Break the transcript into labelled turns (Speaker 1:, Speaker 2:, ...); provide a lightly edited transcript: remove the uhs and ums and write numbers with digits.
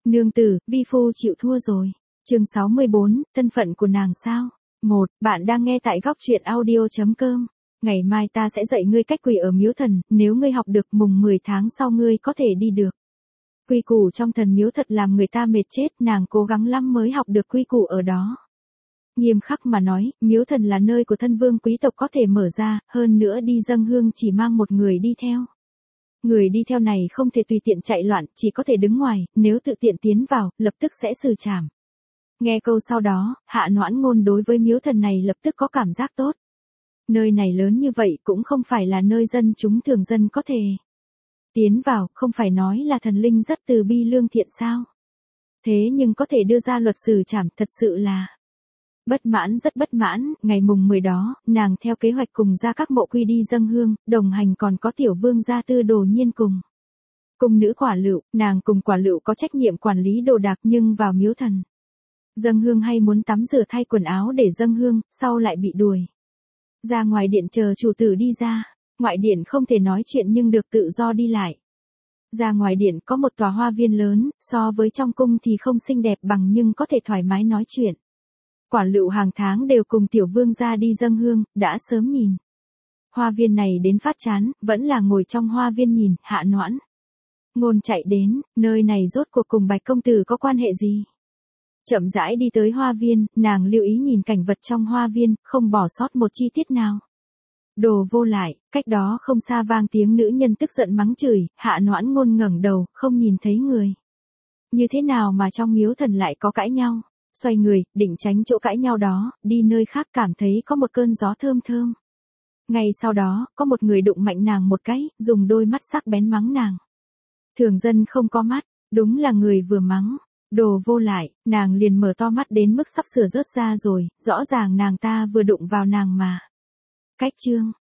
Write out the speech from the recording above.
Speaker 1: Nương tử, vi phu chịu thua rồi. Chương 64, thân phận của nàng sao? 1. Bạn đang nghe tại góc truyện audio.com. Ngày mai ta sẽ dạy ngươi cách quỳ ở miếu thần, nếu ngươi học được mùng 10 tháng sau ngươi có thể đi được. Quy củ trong thần miếu thật làm người ta mệt chết, nàng cố gắng lắm mới học được quy củ ở đó. Nghiêm khắc mà nói, miếu thần là nơi của thân vương quý tộc có thể mở ra, hơn nữa đi dâng hương chỉ mang một người đi theo. Người đi theo này không thể tùy tiện chạy loạn, chỉ có thể đứng ngoài, nếu tự tiện tiến vào, lập tức sẽ xử trảm. Nghe câu sau đó, Hạ Noãn Ngôn đối với miếu thần này lập tức có cảm giác tốt. Nơi này lớn như vậy cũng không phải là nơi dân chúng thường dân có thể tiến vào, không phải nói là thần linh rất từ bi lương thiện sao. Thế nhưng có thể đưa ra luật xử trảm, thật sự là bất mãn, rất bất mãn. Ngày mùng 10 đó, nàng theo kế hoạch cùng ra các mộ quy đi dâng hương, đồng hành còn có tiểu vương gia Tư Đồ Nhiên cùng cung nữ Quả Lựu. Nàng cùng Quả Lựu có trách nhiệm quản lý đồ đạc, nhưng vào miếu thần dâng hương hay muốn tắm rửa thay quần áo để dâng hương, sau lại bị đuổi ra ngoài điện chờ chủ tử đi ra. Ngoại điện không thể nói chuyện nhưng được tự do đi lại. Ra ngoài điện có một tòa hoa viên lớn, so với trong cung thì không xinh đẹp bằng nhưng có thể thoải mái nói chuyện. Quả Lựu hàng tháng đều cùng tiểu vương gia đi dâng hương, đã sớm nhìn hoa viên này đến phát chán, vẫn là ngồi trong hoa viên nhìn. Hạ Noãn Ngôn chạy đến, nơi này rốt cuộc cùng Bạch công tử có quan hệ gì? Chậm rãi đi tới hoa viên, nàng lưu ý nhìn cảnh vật trong hoa viên, không bỏ sót một chi tiết nào. Đồ vô lại. Cách đó không xa vang tiếng nữ nhân tức giận mắng chửi. Hạ Noãn Ngôn ngẩng đầu, không nhìn thấy người. Như thế nào mà trong miếu thần lại có cãi nhau? Xoay người, định tránh chỗ cãi nhau đó, đi nơi khác, cảm thấy có một cơn gió thơm thơm. Ngay sau đó, có một người đụng mạnh nàng một cái, dùng đôi mắt sắc bén mắng nàng. Thường dân không có mắt, đúng là người vừa mắng. Đồ vô lại. Nàng liền mở to mắt đến mức sắp sửa rớt ra rồi, rõ ràng nàng ta vừa đụng vào nàng mà. Cách chương